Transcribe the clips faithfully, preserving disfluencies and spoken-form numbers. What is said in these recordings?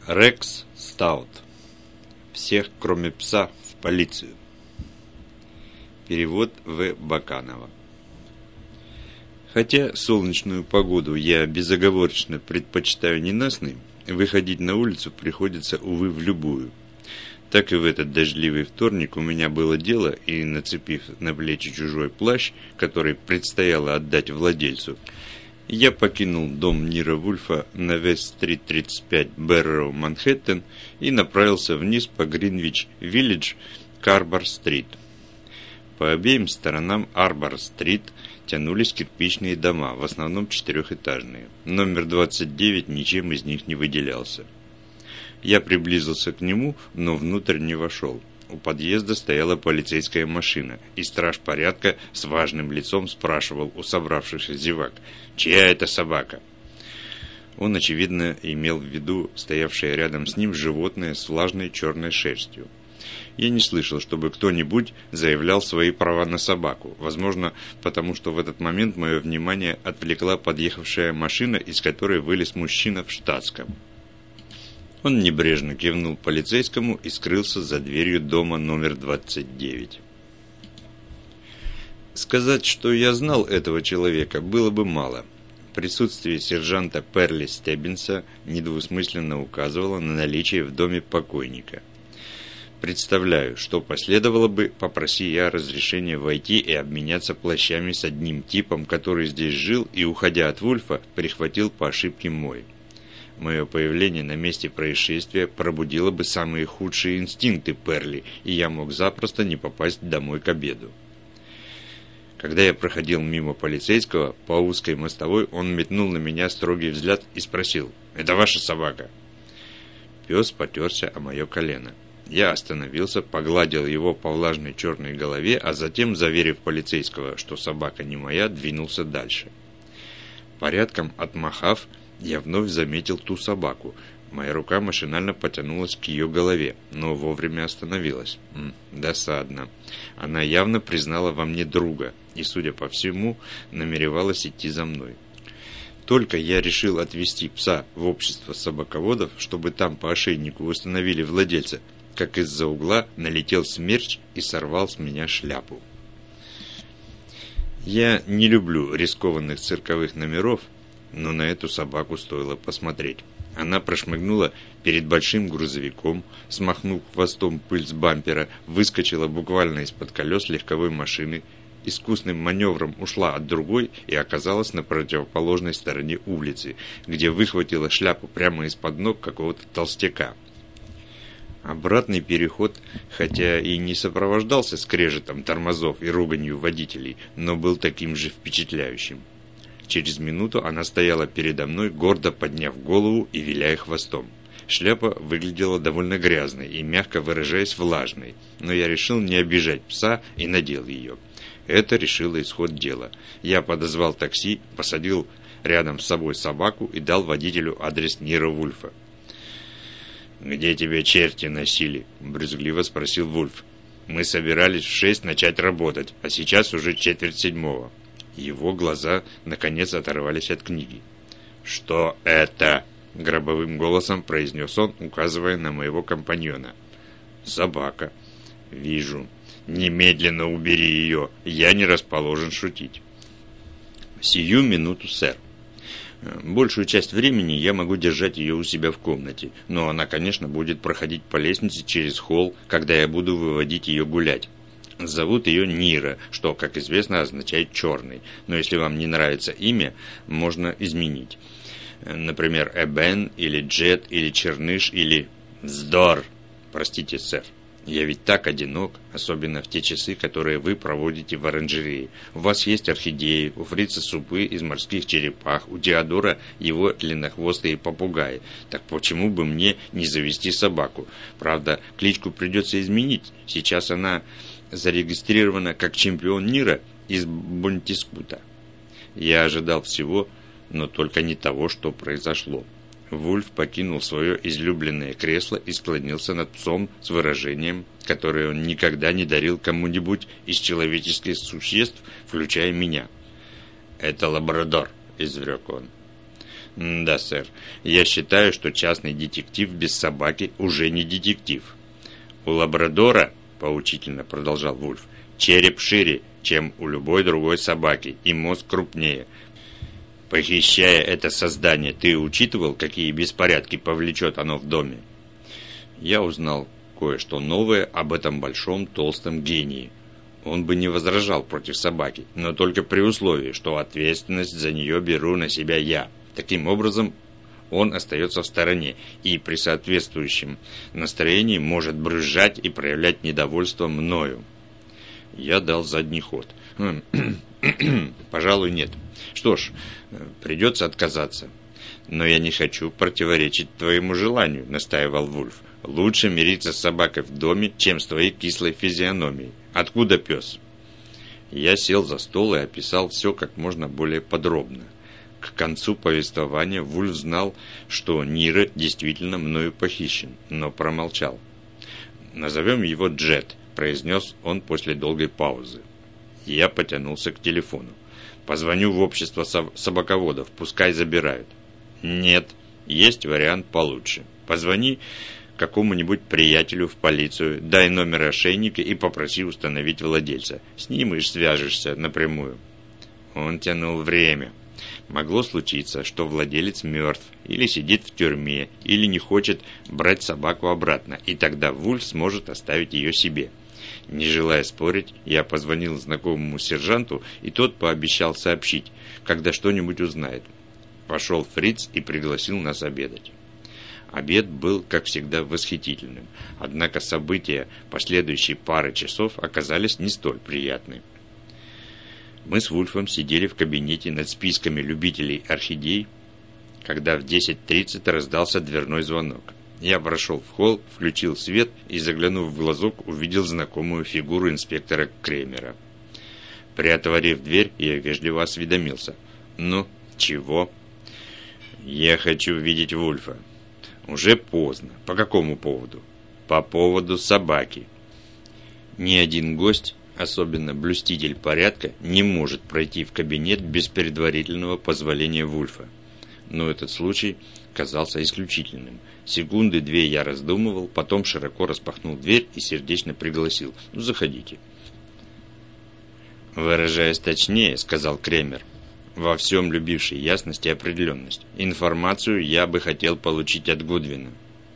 Рекс Стаут. Всех, кроме пса, в полицию. Перевод В. Баканова. Хотя солнечную погоду я безоговорочно предпочитаю ненастной, выходить на улицу приходится, увы, в любую. Так и в этот дождливый вторник у меня было дело, и, нацепив на плечи чужой плащ, который предстояло отдать владельцу, я покинул дом Нира Вульфа на Вест-стрит тридцать пять, Бэрроу, Манхэттен, и направился вниз по Гринвич-Виллидж к Арбор-стрит. По обеим сторонам Арбор-стрит тянулись кирпичные дома, в основном четырехэтажные. Номер двадцать девять ничем из них не выделялся. Я приблизился к нему, но внутрь не вошел. У подъезда стояла полицейская машина, и страж порядка с важным лицом спрашивал у собравшихся зевак: «Чья это собака?» Он, очевидно, имел в виду стоявшее рядом с ним животное с влажной черной шерстью. Я не слышал, чтобы кто-нибудь заявлял свои права на собаку, возможно, потому что в этот момент мое внимание отвлекла подъехавшая машина, из которой вылез мужчина в штатском. Он небрежно кивнул полицейскому и скрылся за дверью дома номер двадцать девять. Сказать, что я знал этого человека, было бы мало. Присутствие сержанта Перли Стеббинса недвусмысленно указывало на наличие в доме покойника. Представляю, что последовало бы, попроси я разрешения войти и обменяться плащами с одним типом, который здесь жил и, уходя от Вульфа, прихватил по ошибке мой. Мое появление на месте происшествия пробудило бы самые худшие инстинкты Перли, и я мог запросто не попасть домой к обеду. Когда я проходил мимо полицейского по узкой мостовой, он метнул на меня строгий взгляд и спросил: «Это ваша собака?» Пес потерся о мое колено. Я остановился, погладил его по влажной черной голове, а затем, заверив полицейского, что собака не моя, двинулся дальше. Порядком отмахав, я вновь заметил ту собаку. Моя рука машинально потянулась к ее голове, но вовремя остановилась. М, досадно. Она явно признала во мне друга и, судя по всему, намеревалась идти за мной. Только я решил отвезти пса в общество собаководов, чтобы там по ошейнику установили владельца, как из-за угла налетел смерч и сорвал с меня шляпу. Я не люблю рискованных цирковых номеров, но на эту собаку стоило посмотреть. Она прошмыгнула перед большим грузовиком, смахнув хвостом пыль с бампера, выскочила буквально из-под колес легковой машины, искусным маневром ушла от другой и оказалась на противоположной стороне улицы, где выхватила шляпу прямо из-под ног какого-то толстяка. Обратный переход, хотя и не сопровождался скрежетом тормозов и руганью водителей, но был таким же впечатляющим. Через минуту она стояла передо мной, гордо подняв голову и виляя хвостом. Шляпа выглядела довольно грязной и, мягко выражаясь, влажной, но я решил не обижать пса и надел ее. Это решило исход дела. Я подозвал такси, посадил рядом с собой собаку и дал водителю адрес Нира Вульфа. «Где тебя черти носили?» – брюзгливо спросил Вульф. «Мы собирались в шесть начать работать, а сейчас уже четверть седьмого». Его глаза, наконец, оторвались от книги. «Что это?» – гробовым голосом произнес он, указывая на моего компаньона. «Собака». «Вижу. Немедленно убери ее. Я не расположен шутить». «Сию минуту, сэр. Большую часть времени я могу держать ее у себя в комнате, но она, конечно, будет проходить по лестнице через холл, когда я буду выводить ее гулять. Зовут ее Нира, что, как известно, означает «черный», но если вам не нравится имя, можно изменить. Например, Эбен, или Джет, или Черныш, или Вздор. Простите, сэр. Я ведь так одинок, особенно в те часы, которые вы проводите в оранжерее. У вас есть орхидеи, у Фрица супы из морских черепах, у Теодора его длиннохвостые попугаи. Так почему бы мне не завести собаку? Правда, кличку придется изменить. Сейчас она зарегистрирована как чемпион мира из Бонтискута. Я ожидал всего, но только не того, что произошло. Вульф покинул свое излюбленное кресло и склонился над псом с выражением, которое он никогда не дарил кому-нибудь из человеческих существ, включая меня. «Это лабрадор», — изрек он. Да, сэр. Я считаю, что частный детектив без собаки уже не детектив. У лабрадора, поучительно продолжал Вульф, череп шире, чем у любой другой собаки, и мозг крупнее. Похищая это создание, ты учитывал, какие беспорядки повлечет оно в доме? Я узнал кое-что новое об этом большом толстом гении. Он бы не возражал против собаки, но только при условии, что ответственность за нее беру на себя я. Таким образом, он остается в стороне и при соответствующем настроении может брызжать и проявлять недовольство мною. Я дал задний ход. Пожалуй, нет. Что ж, придется отказаться. Но я не хочу противоречить твоему желанию, настаивал Вульф. Лучше мириться с собакой в доме, чем с твоей кислой физиономией. Откуда пес? Я сел за стол и описал все как можно более подробно. К концу повествования Вульф знал, что Нира действительно мною похищен, но промолчал. «Назовем его Джет», – произнес он после долгой паузы. Я потянулся к телефону. «Позвоню в общество собаководов, пускай забирают». «Нет, есть вариант получше. Позвони какому-нибудь приятелю в полицию, дай номер ошейника и попроси установить владельца. С ним и свяжешься напрямую». Он тянул время. Могло случиться, что владелец мертв, или сидит в тюрьме, или не хочет брать собаку обратно, и тогда Вульф сможет оставить ее себе. Не желая спорить, я позвонил знакомому сержанту, и тот пообещал сообщить, когда что-нибудь узнает. Вошел Фриц и пригласил нас обедать. Обед был, как всегда, восхитительным, однако события последующей пары часов оказались не столь приятны. Мы с Вульфом сидели в кабинете над списками любителей орхидей, когда в десять тридцать раздался дверной звонок. Я прошел в холл, включил свет и, заглянув в глазок, увидел знакомую фигуру инспектора Кремера. Приотворив дверь, я вежливо осведомился. «Ну, чего?» «Я хочу видеть Вульфа». «Уже поздно. По какому поводу?» «По поводу собаки». Ни один гость, особенно блюститель порядка, не может пройти в кабинет без предварительного позволения Вульфа. Но этот случай казался исключительным. Секунды две я раздумывал, потом широко распахнул дверь и сердечно пригласил. «Ну, заходите». «Выражаясь точнее, — сказал Кремер, во всем любивший ясность и определенность, — информацию я бы хотел получить от Гудвина».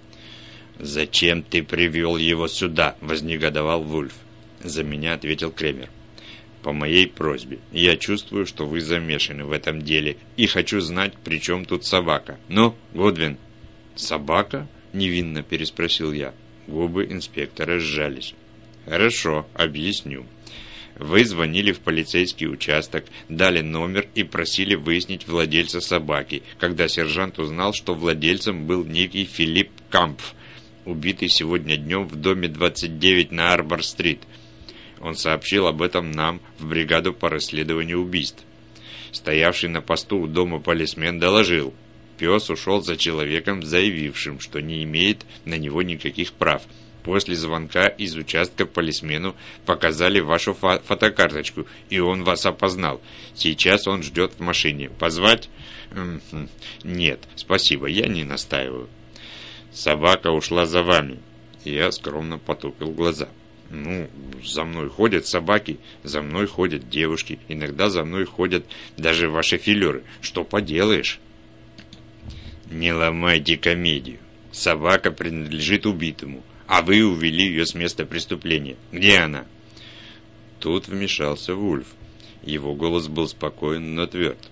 «Зачем ты привел его сюда?» — вознегодовал Вульф. За меня ответил Кремер. «По моей просьбе. Я чувствую, что вы замешаны в этом деле, и хочу знать, при чем тут собака. Ну, Гудвин?» «Собака?» – невинно переспросил я. Губы инспектора сжались. «Хорошо, объясню. Вы звонили в полицейский участок, дали номер и просили выяснить владельца собаки, когда сержант узнал, что владельцем был некий Филипп Кампф, убитый сегодня днем в доме двадцать девять на Арбор-стрит. Он сообщил об этом нам в бригаду по расследованию убийств. Стоявший на посту у дома полисмен доложил. Пес ушел за человеком, заявившим, что не имеет на него никаких прав. После звонка из участка полисмену показали вашу фо- фотокарточку, и он вас опознал. Сейчас он ждет в машине. Позвать? М-м- нет, спасибо, я не настаиваю. Собака ушла за вами. Я скромно потупил глаза. Ну, за мной ходят собаки, за мной ходят девушки, иногда за мной ходят даже ваши филеры. Что поделаешь? Не ломайте комедию. Собака принадлежит убитому, а вы увели ее с места преступления. Где она? Тут вмешался Вульф. Его голос был спокоен, но тверд.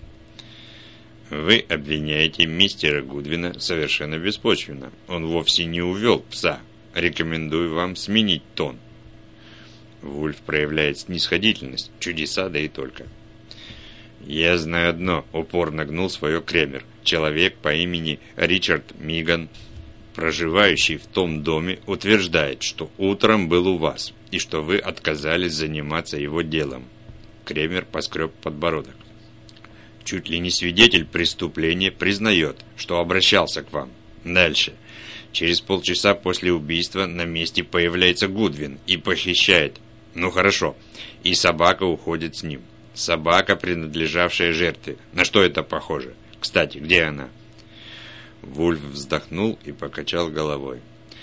Вы обвиняете мистера Гудвина совершенно беспочвенно. Он вовсе не увел пса. Рекомендую вам сменить тон. Вульф проявляет снисходительность, чудеса да и только. Я знаю одно, упорно гнул свое Кремер. Человек по имени Ричард Миган, проживающий в том доме, утверждает, что утром был у вас, и что вы отказались заниматься его делом. Кремер поскреб подбородок. Чуть ли не свидетель преступления признает, что обращался к вам. Дальше. Через полчаса после убийства на месте появляется Гудвин и похищает. Ну хорошо. И собака уходит с ним. Собака, принадлежавшая жертве. На что это похоже? К Кстати, где она?» Вульф вздохнул и покачал головой.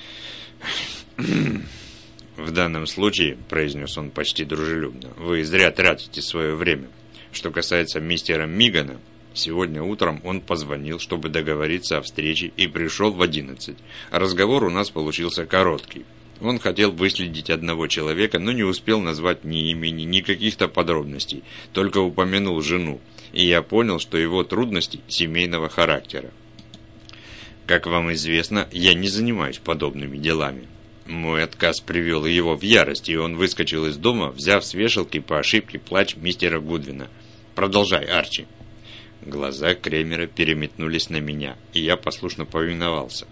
«В данном случае, — произнес он почти дружелюбно, — вы зря тратите свое время. Что касается мистера Мигана, сегодня утром он позвонил, чтобы договориться о встрече, и пришел в одиннадцать. Разговор у нас получился короткий. Он хотел выследить одного человека, но не успел назвать ни имени, ни каких-то подробностей, только упомянул жену, и я понял, что его трудности семейного характера. Как вам известно, я не занимаюсь подобными делами. Мой отказ привел его в ярость, и он выскочил из дома, взяв с вешалки по ошибке плащ мистера Гудвина. Продолжай, Арчи». Глаза Кремера переметнулись на меня, и я послушно повиновался.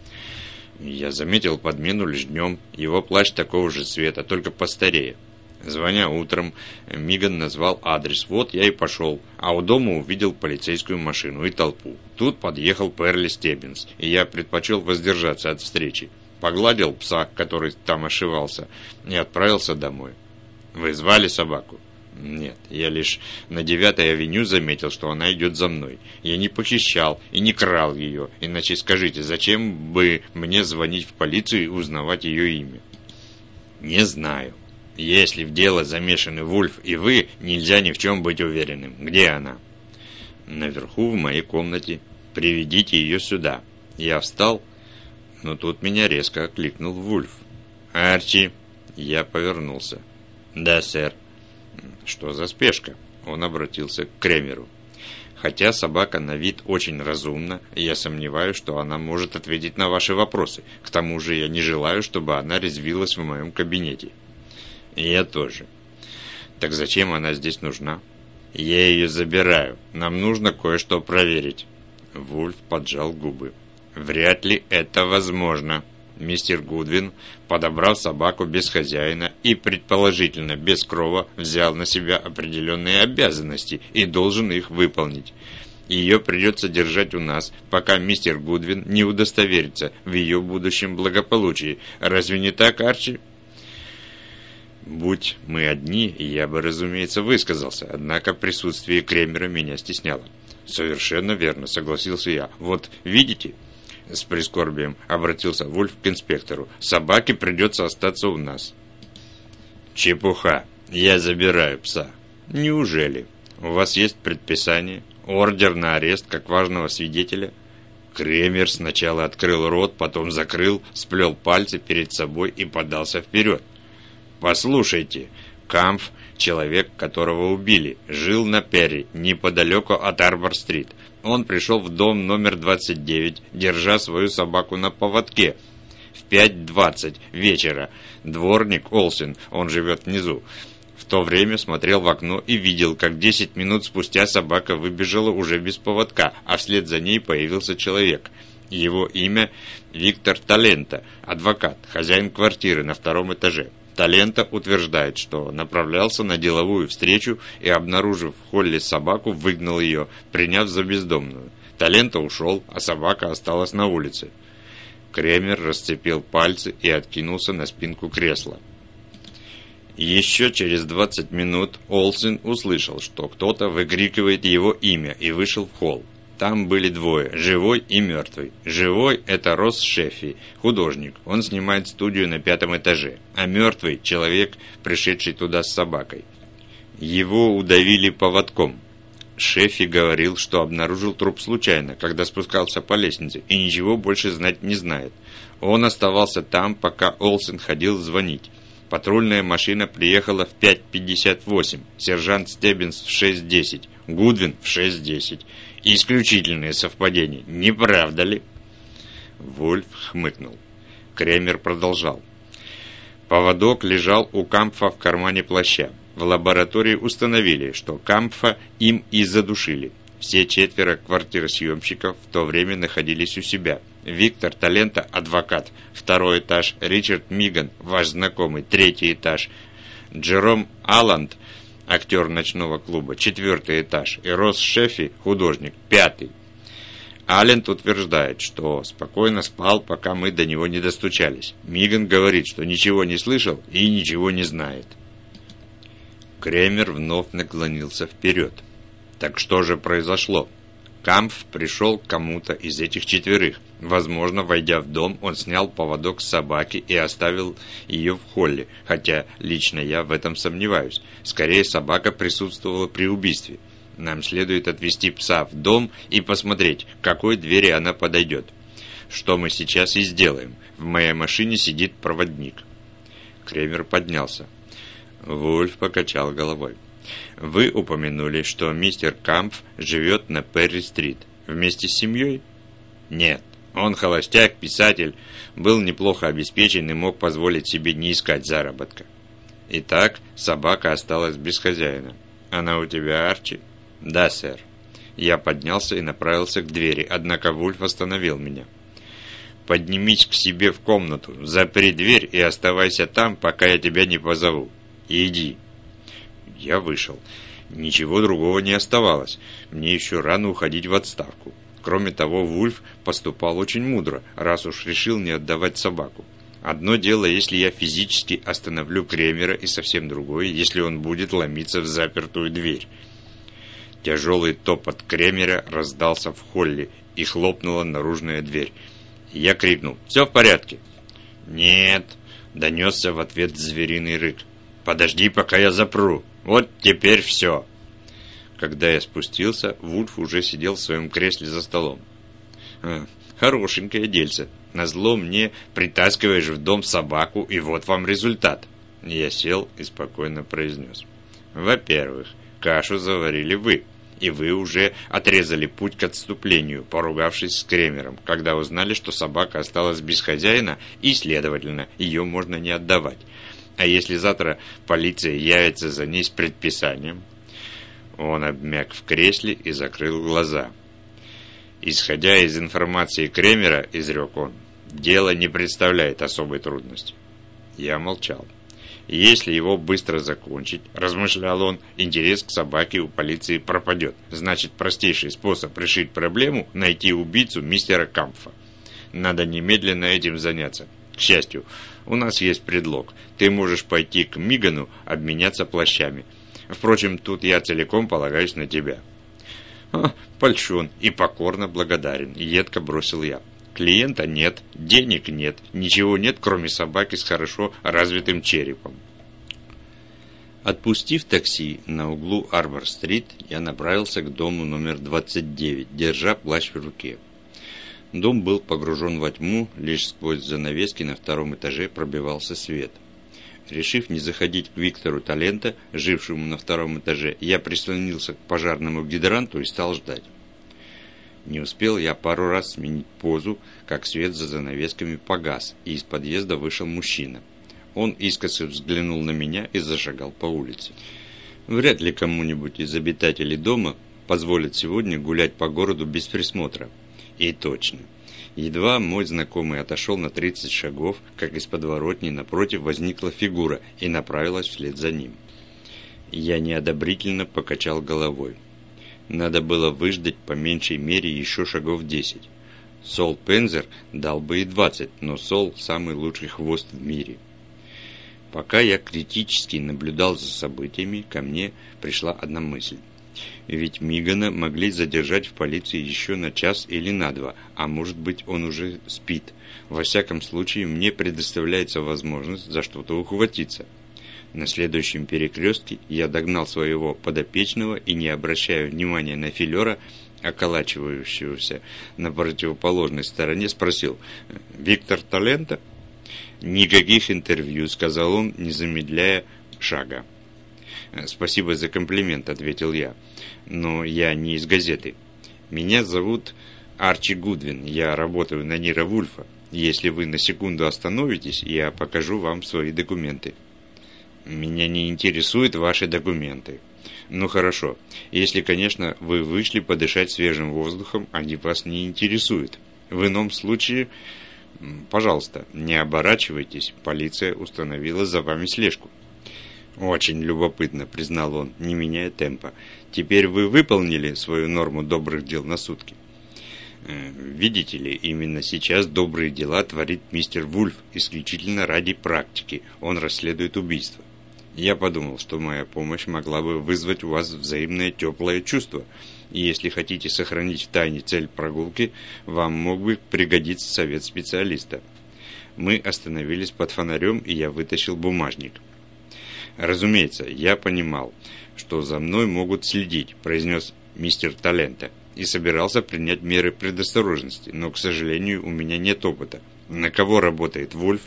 Я заметил подмену лишь днем, его плащ такого же цвета, только постарее. Звоня утром, Миган назвал адрес, вот я и пошел, а у дома увидел полицейскую машину и толпу. Тут подъехал Перли Стеббинс, и я предпочел воздержаться от встречи. Погладил пса, который там ошивался, и отправился домой. Вы звали собаку? Нет, я лишь на девятой авеню заметил, что она идет за мной. Я не похищал и не крал ее, иначе скажите, зачем бы мне звонить в полицию и узнавать ее имя? Не знаю. Если в дело замешаны Вульф и вы, нельзя ни в чем быть уверенным. Где она? Наверху, в моей комнате. Приведите ее сюда. Я встал, но тут меня резко окликнул Вульф. «Арчи!» Я повернулся. «Да, сэр». «Что за спешка?» Он обратился к Кремеру. «Хотя собака на вид очень разумна, я сомневаюсь, что она может ответить на ваши вопросы. К тому же я не желаю, чтобы она резвилась в моем кабинете». «Я тоже». «Так зачем она здесь нужна?» «Я ее забираю. Нам нужно кое-что проверить». Вульф поджал губы. «Вряд ли это возможно. Мистер Гудвин, подобрав собаку без хозяина и, предположительно, без крова, взял на себя определенные обязанности и должен их выполнить. Ее придется держать у нас, пока мистер Гудвин не удостоверится в ее будущем благополучии. Разве не так, Арчи?» Будь мы одни, я бы, разумеется, высказался, однако присутствие Кремера меня стесняло. «Совершенно верно», — согласился я. «Вот, видите?» С прискорбием обратился Вульф к инспектору. «Собаке придется остаться у нас». «Чепуха. Я забираю пса». «Неужели? У вас есть предписание? Ордер на арест как важного свидетеля?» Кремер сначала открыл рот, потом закрыл, сплел пальцы перед собой и подался вперед. «Послушайте, Кампф, человек, которого убили, жил на Перри, неподалеку от Арбор-стрит. Он пришел в дом номер двадцать девять, держа свою собаку на поводке. В пять двадцать вечера дворник Олсен, он живет внизу, в то время смотрел в окно и видел, как десять минут спустя собака выбежала уже без поводка, а вслед за ней появился человек. Его имя Виктор Талента, адвокат, хозяин квартиры на втором этаже. Талента утверждает, что направлялся на деловую встречу и, обнаружив в холле собаку, выгнал ее, приняв за бездомную. Талента ушел, а собака осталась на улице. Кремер расцепил пальцы и откинулся на спинку кресла. Еще через двадцать минут Олсен услышал, что кто-то выкрикивает его имя, и вышел в холл. Там были двое, живой и мертвый. Живой – это Росс Шеффи, художник, он снимает студию на пятом этаже, а мертвый – человек, пришедший туда с собакой. Его удавили поводком. Шеффи говорил, что обнаружил труп случайно, когда спускался по лестнице, и ничего больше знать не знает. Он оставался там, пока Олсен ходил звонить. Патрульная машина приехала в пять пятьдесят восемь, сержант Стеббинс в шесть десять, Гудвин в шесть десять. Исключительное совпадение, не правда ли? Вульф хмыкнул. Кремер продолжал. Поводок лежал у Кампфа в кармане плаща. В лаборатории установили, что Кампфа им и задушили. Все четверо квартиросъемщиков в то время находились у себя. Виктор Талента, адвокат, второй этаж, Ричард Миган, ваш знакомый, третий этаж, Джером Алланд, актер ночного клуба, четвертый этаж, и Росс Шеффи, художник, пятый. Аллен утверждает, что спокойно спал, пока мы до него не достучались. Миган говорит, что ничего не слышал и ничего не знает. Кремер вновь наклонился вперед. Так что же произошло? Кампф пришел к кому-то из этих четверых. Возможно, войдя в дом, он снял поводок с собаки и оставил ее в холле, хотя лично я в этом сомневаюсь. Скорее, собака присутствовала при убийстве. Нам следует отвезти пса в дом и посмотреть, к какой двери она подойдет. Что мы сейчас и сделаем. В моей машине сидит проводник. Кремер поднялся. Вульф покачал головой. Вы упомянули, что мистер Кампф живет на Перри-стрит. Вместе с семьей? Нет. Он холостяк, писатель, был неплохо обеспечен и мог позволить себе не искать заработка. Итак, собака осталась без хозяина. Она у тебя, Арчи? Да, сэр. Я поднялся и направился к двери, однако Вульф остановил меня. Поднимись к себе в комнату, запри дверь и оставайся там, пока я тебя не позову. Иди. Я вышел. Ничего другого не оставалось. Мне еще рано уходить в отставку. Кроме того, Вульф поступал очень мудро, раз уж решил не отдавать собаку. Одно дело, если я физически остановлю Кремера, и совсем другое, если он будет ломиться в запертую дверь. Тяжелый топот Кремера раздался в холле, и хлопнула наружная дверь. Я крикнул: «Все в порядке?» «Нет», — донесся в ответ звериный рык. «Подожди, пока я запру. Вот теперь все». Когда я спустился, Вульф уже сидел в своем кресле за столом. А, «Хорошенькое дельце. Назло мне притаскиваешь в дом собаку, и вот вам результат». Я сел и спокойно произнес: «Во-первых, кашу заварили вы, и вы уже отрезали путь к отступлению, поругавшись с Кремером, когда узнали, что собака осталась без хозяина, и, следовательно, ее можно не отдавать. А если завтра полиция явится за ней с предписанием?» Он обмяк в кресле и закрыл глаза. «Исходя из информации Кремера, — изрек он, — дело не представляет особой трудности». Я молчал. «Если его быстро закончить, — размышлял он, — интерес к собаке у полиции пропадет. Значит, простейший способ решить проблему — найти убийцу мистера Кампфа. Надо немедленно этим заняться. К счастью, у нас есть предлог. Ты можешь пойти к Мигану, обменяться плащами. Впрочем, тут я целиком полагаюсь на тебя». «А, польщен и покорно благодарен», — едко бросил я. «Клиента нет, денег нет, ничего нет, кроме собаки с хорошо развитым черепом». Отпустив такси на углу Арбор-стрит, я направился к дому номер двадцать девять, держа плащ в руке. Дом был погружен во тьму, лишь сквозь занавески на втором этаже пробивался свет. Решив не заходить к Виктору Талента, жившему на втором этаже, я прислонился к пожарному гидранту и стал ждать. Не успел я пару раз сменить позу, как свет за занавесками погас, и из подъезда вышел мужчина. Он искоса взглянул на меня и зашагал по улице. Вряд ли кому-нибудь из обитателей дома позволят сегодня гулять по городу без присмотра. И точно. Едва мой знакомый отошел на тридцать шагов, как из подворотни напротив возникла фигура и направилась вслед за ним. Я неодобрительно покачал головой. Надо было выждать по меньшей мере еще шагов десять. Сол Пензер дал бы и двадцать, но Сол – самый лучший хвост в мире. Пока я критически наблюдал за событиями, ко мне пришла одна мысль. Ведь Мигана могли задержать в полиции еще на час или на два, а может быть, он уже спит. Во всяком случае, мне предоставляется возможность за что-то ухватиться. На следующем перекрестке я догнал своего подопечного и, не обращая внимания на филера, околачивающегося на противоположной стороне, спросил: «Виктор Талента?» «Никаких интервью», — сказал он, не замедляя шага. «Спасибо за комплимент», — ответил я. «Но я не из газеты. Меня зовут Арчи Гудвин. Я работаю на Ниро Вульфа. Если вы на секунду остановитесь, я покажу вам свои документы». «Меня не интересуют ваши документы». «Ну хорошо. Если, конечно, вы вышли подышать свежим воздухом, они вас не интересуют. В ином случае, пожалуйста, не оборачивайтесь. Полиция установила за вами слежку». «Очень любопытно», — признал он, не меняя темпа. «Теперь вы выполнили свою норму добрых дел на сутки?» «Видите ли, именно сейчас добрые дела творит мистер Вульф исключительно ради практики. Он расследует убийство. Я подумал, что моя помощь могла бы вызвать у вас взаимное теплое чувство. И если хотите сохранить в тайне цель прогулки, вам мог бы пригодиться совет специалиста. Мы остановились под фонарем, и я вытащил бумажник. «Разумеется, я понимал, что за мной могут следить», – произнес мистер Талента, и собирался принять меры предосторожности, но, к сожалению, у меня нет опыта. На кого работает Вульф?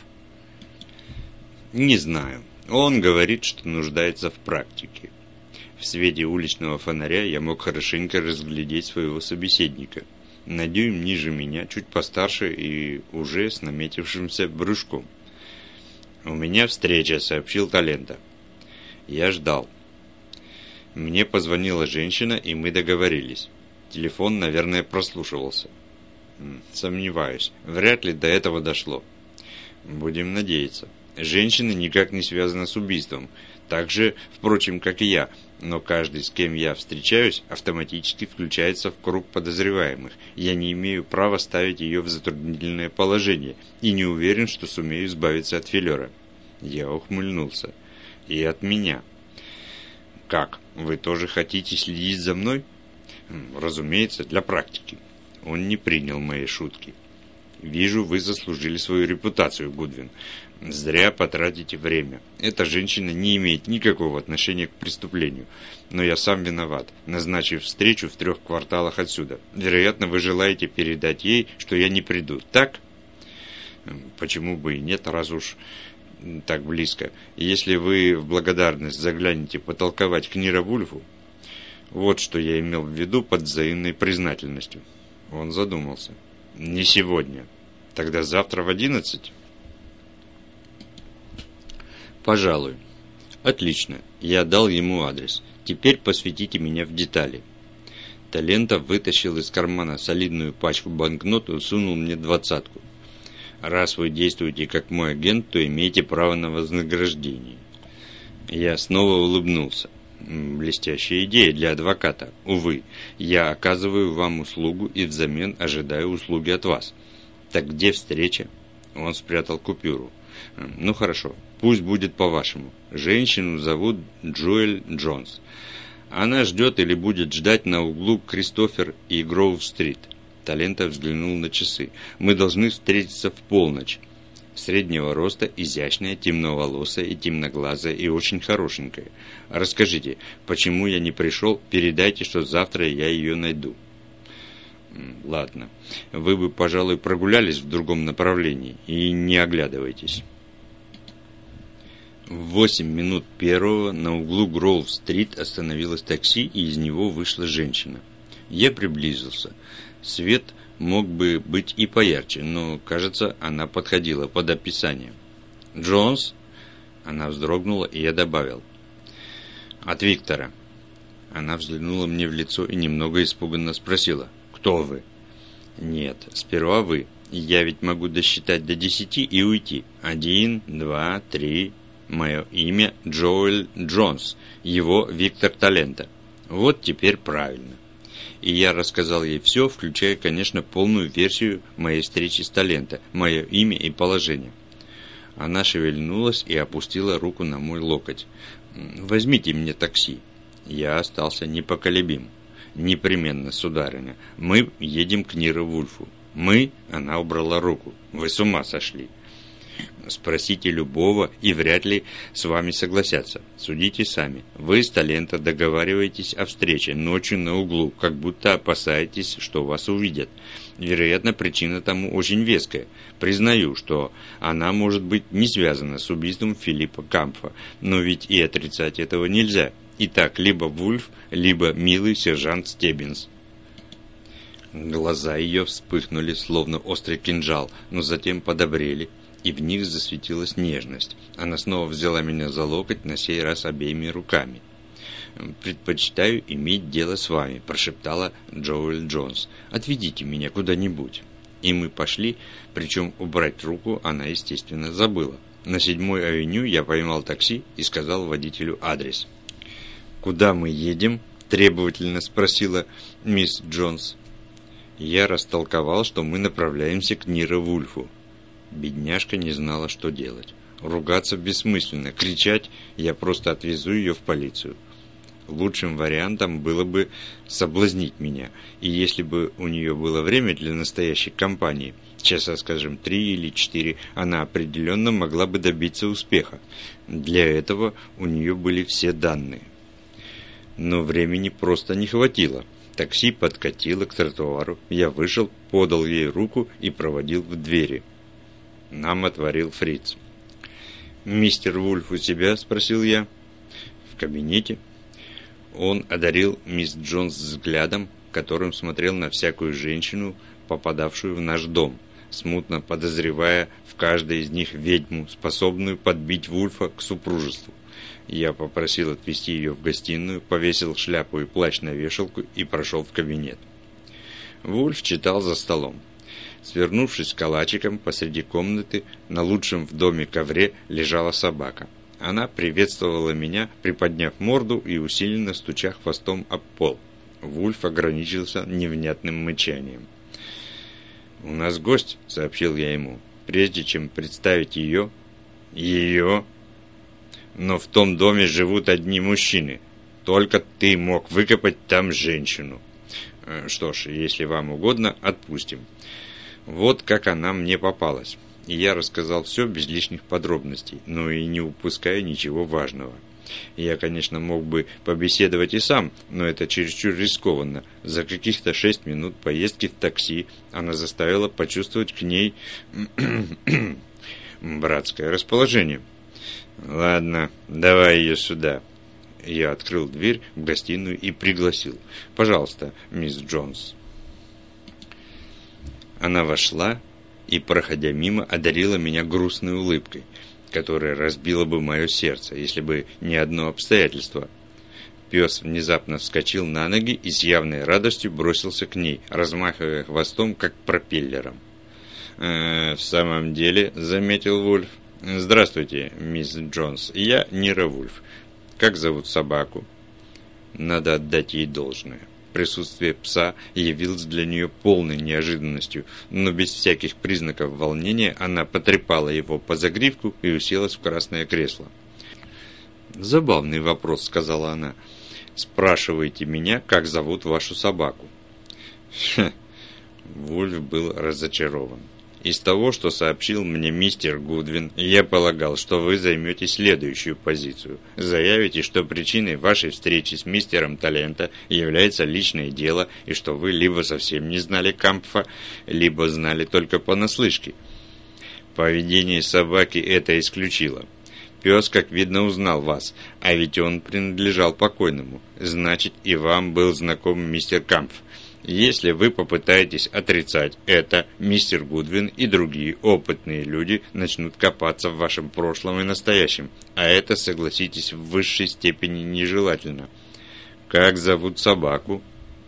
Не знаю. Он говорит, что нуждается в практике. В свете уличного фонаря я мог хорошенько разглядеть своего собеседника. На дюйм ниже меня, чуть постарше и уже с наметившимся брюшком. «У меня встреча», — сообщил Талента. Я ждал. Мне позвонила женщина, и мы договорились. Телефон, наверное, прослушивался. Сомневаюсь. Вряд ли до этого дошло. Будем надеяться. Женщина никак не связана с убийством. Так же, впрочем, как и я. Но каждый, с кем я встречаюсь, автоматически включается в круг подозреваемых. Я не имею права ставить ее в затруднительное положение. И не уверен, что сумею избавиться от филера. Я ухмыльнулся. И от меня. Как? Вы тоже хотите следить за мной? Разумеется, для практики. Он не принял моей шутки. Вижу, вы заслужили свою репутацию, Гудвин. Зря потратите время. Эта женщина не имеет никакого отношения к преступлению. Но я сам виноват, назначив встречу в трех кварталах отсюда. Вероятно, вы желаете передать ей, что я не приду. Так? Почему бы и нет, раз уж так близко. Если вы в благодарность заглянете потолковать к Ниро Вульфу, вот что я имел в виду под взаимной признательностью. Он задумался. Не сегодня. Тогда завтра в одиннадцать? Пожалуй. Отлично. Я дал ему адрес. Теперь посвятите меня в детали. Талентов вытащил из кармана солидную пачку банкнот и сунул мне двадцатку. Раз вы действуете как мой агент, то имеете право на вознаграждение. Я снова улыбнулся. Блестящая идея для адвоката. Увы, я оказываю вам услугу и взамен ожидаю услуги от вас. Так где встреча? Он спрятал купюру. Ну хорошо, пусть будет по-вашему. Женщину зовут Джоэль Джонс. Она ждет или будет ждать на углу Кристофер и Гроув-стрит. Талента взглянул на часы. Мы должны встретиться в полночь. Среднего роста, изящная, темноволосая и темноглазая и очень хорошенькая. Расскажите, почему я не пришел? Передайте, что завтра я ее найду. Ладно. Вы бы, пожалуй, прогулялись в другом направлении и не оглядывайтесь. В восемь минут первого на углу Гроув-стрит остановилось такси, и из него вышла женщина. Я приблизился. Свет мог бы быть и поярче, но, кажется, она подходила под описание. «Джонс?» Она вздрогнула, и я добавил. «От Виктора». Она взглянула мне в лицо и немного испуганно спросила. «Кто вы?» «Нет, сперва вы. Я ведь могу досчитать до десяти и уйти. Один, два, три. Мое имя Джоэль Джонс. Его Виктор Талента. Вот теперь правильно». И я рассказал ей все, включая, конечно, полную версию моей встречи с Талента, мое имя и положение. Она шевельнулась и опустила руку на мой локоть. «Возьмите мне такси». Я остался непоколебим. «Непременно, сударыня. Мы едем к Ниро Вульфу». «Мы?» – она убрала руку. «Вы с ума сошли». Спросите любого, и вряд ли с вами согласятся. Судите сами. Вы с Талента договариваетесь о встрече ночью на углу, как будто опасаетесь, что вас увидят. Вероятно, причина тому очень веская. Признаю, что она может быть не связана с убийством Филиппа Кампфа, но ведь и отрицать этого нельзя. Итак, либо Вульф, либо милый сержант Стеббинс. Глаза ее вспыхнули, словно острый кинжал, но затем подобрели, и в них засветилась нежность. Она снова взяла меня за локоть, на сей раз обеими руками. «Предпочитаю иметь дело с вами», – прошептала Джоэль Джонс. «Отведите меня куда-нибудь». И мы пошли, причем убрать руку она, естественно, забыла. На седьмой авеню я поймал такси и сказал водителю адрес. «Куда мы едем?» – требовательно спросила мисс Джонс. Я растолковал, что мы направляемся к Ниро Вульфу. Бедняжка не знала, что делать. Ругаться бессмысленно, кричать: «Я просто отвезу ее в полицию». лучшим вариантом было бы соблазнить меня, и если бы у нее было время для настоящей кампании, часа, скажем, три или четыре, она определенно могла бы добиться успеха. Для этого у нее были все данные. Но времени просто не хватило. Такси подкатило к тротуару, я вышел, подал ей руку и проводил в двери. Нам отворил фриц. «Мистер Вульф у себя?» – спросил я. «В кабинете». Он одарил мисс Джонс взглядом, которым смотрел на всякую женщину, попадавшую в наш дом, смутно подозревая в каждой из них ведьму, способную подбить Вульфа к супружеству. Я попросил отвезти ее в гостиную, повесил шляпу и плащ на вешалку и прошел в кабинет. Вульф читал за столом. Свернувшись калачиком посреди комнаты, на лучшем в доме ковре лежала собака. Она приветствовала меня, приподняв морду и усиленно стуча хвостом об пол. Вульф ограничился невнятным мычанием. «У нас гость», — сообщил я ему, прежде чем представить ее. «Ее? Но в том доме живут одни мужчины. Только ты мог выкопать там женщину. Что ж, если вам угодно, отпустим». Вот как она мне попалась. И я рассказал все без лишних подробностей, но и не упуская ничего важного. Я, конечно, мог бы побеседовать и сам, но это чересчур рискованно. За каких-то шесть минут поездки в такси она заставила почувствовать к ней братское расположение. «Ладно, давай ее сюда». Я открыл дверь в гостиную и пригласил. «Пожалуйста, мисс Джонс». Она вошла и, проходя мимо, одарила меня грустной улыбкой, которая разбила бы мое сердце, если бы не одно обстоятельство. Пес внезапно вскочил на ноги и с явной радостью бросился к ней, размахивая хвостом, как пропеллером. «Э, «В самом деле», — заметил Вульф. «Здравствуйте, мисс Джонс, я Нира Вульф. Как зовут собаку?» Надо отдать ей должное. Присутствие пса явилось для нее полной неожиданностью, но без всяких признаков волнения она потрепала его по загривку и уселась в красное кресло. «Забавный вопрос», — сказала она. «Спрашиваете меня, как зовут вашу собаку?» Ха. Вульф был разочарован. «Из того, что сообщил мне мистер Гудвин, я полагал, что вы займете следующую позицию. Заявите, что причиной вашей встречи с мистером Талента является личное дело, и что вы либо совсем не знали Кампфа, либо знали только понаслышке. Поведение собаки это исключило. Пес, как видно, узнал вас, а ведь он принадлежал покойному. Значит, и вам был знаком мистер Кампф. Если вы попытаетесь отрицать это, мистер Гудвин и другие опытные люди начнут копаться в вашем прошлом и настоящем, а это, согласитесь, в высшей степени нежелательно. Как зовут собаку?»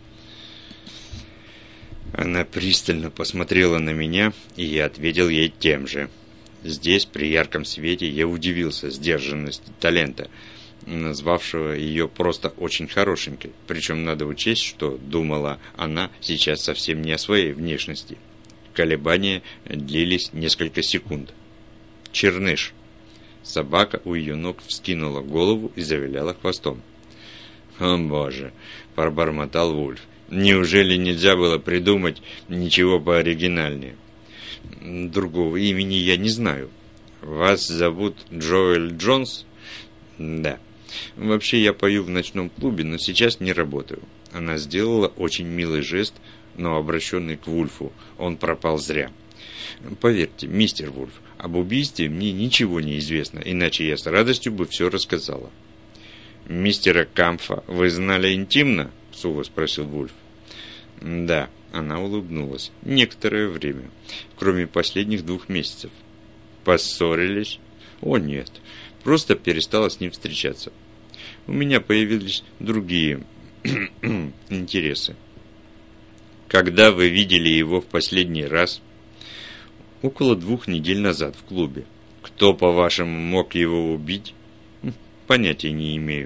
Она пристально посмотрела на меня, и я ответил ей тем же. Здесь, при ярком свете, я удивился сдержанности Талента, назвавшего ее просто очень хорошенькой. Причем надо учесть, что думала она сейчас совсем не о своей внешности. Колебания длились несколько секунд. «Черныш». Собака у ее ног вскинула голову и завиляла хвостом. «О боже!» – пробормотал Вульф. «Неужели нельзя было придумать ничего пооригинальнее?» «Другого имени я не знаю». «Вас зовут Джоэль Джонс?» «Да. Вообще я пою в ночном клубе, но сейчас не работаю». Она сделала очень милый жест, но обращенный к Вульфу. Он пропал зря. «Поверьте, мистер Вульф, об убийстве мне ничего не известно, иначе я с радостью бы все рассказала». «Мистера Кампфа вы знали интимно?» — сухо спросил Вульф. «Да», — она улыбнулась. «Некоторое время, кроме последних двух месяцев». «Поссорились?» «О, нет, просто перестала с ним встречаться. У меня появились другие интересы». «Когда вы видели его в последний раз?» «Около двух недель назад в клубе». «Кто, по-вашему, мог его убить?» «Понятия не имею».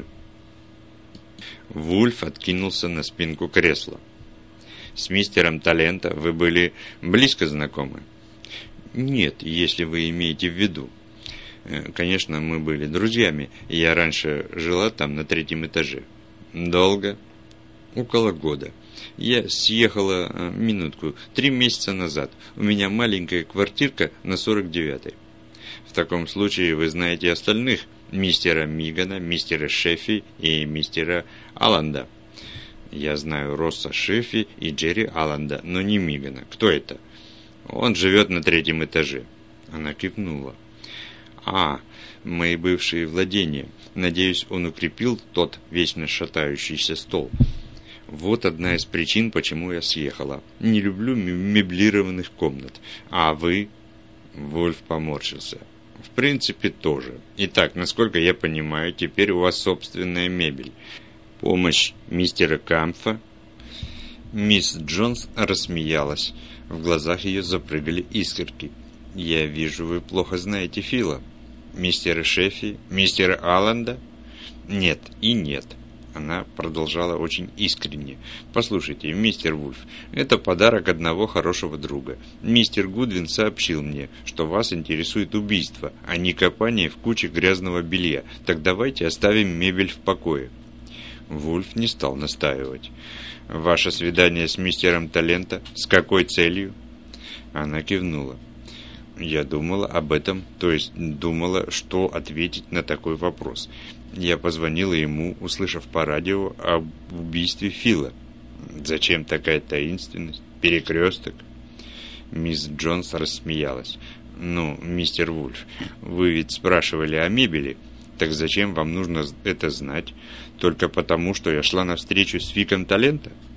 Вульф откинулся на спинку кресла. «С мистером Талента вы были близко знакомы?» «Нет, если вы имеете в виду. Конечно, мы были друзьями, и я раньше жила там на третьем этаже. Долго? Около года. Я съехала, минутку, три месяца назад. У меня маленькая квартирка на сорок девятой. В таком случае вы знаете остальных, мистера Мигана, мистера Шеффи и мистера Алланда. Я знаю Росса Шеффи и Джерри Алланда, но не Мигана. Кто это? Он живет на третьем этаже. Она кивнула. А, мои бывшие владения. Надеюсь, он укрепил тот вечно шатающийся стол. Вот одна из причин, почему я съехала. Не люблю меблированных комнат. А вы? Вульф поморщился. В принципе, тоже. Итак, насколько я понимаю, теперь у вас собственная мебель. Помощь мистера Камфа? Мисс Джонс рассмеялась. В глазах ее запрыгали искорки. Я вижу, вы плохо знаете Фила. Мистера Шеффи? Мистера Алланда? Нет и нет. Она продолжала очень искренне. «Послушайте, мистер Вульф, это подарок одного хорошего друга. Мистер Гудвин сообщил мне, что вас интересует убийство, а не копание в куче грязного белья. Так давайте оставим мебель в покое». Вульф не стал настаивать. «Ваше свидание с мистером Талента? С какой целью?» Она кивнула. Я думала об этом, то есть думала, что ответить на такой вопрос. Я позвонила ему, услышав по радио об убийстве Фила. Зачем такая таинственность? Перекресток? Мисс Джонс рассмеялась. «Ну, мистер Вульф, вы ведь спрашивали о мебели. Так зачем вам нужно это знать? Только потому, что я шла навстречу с Фиком Талента?»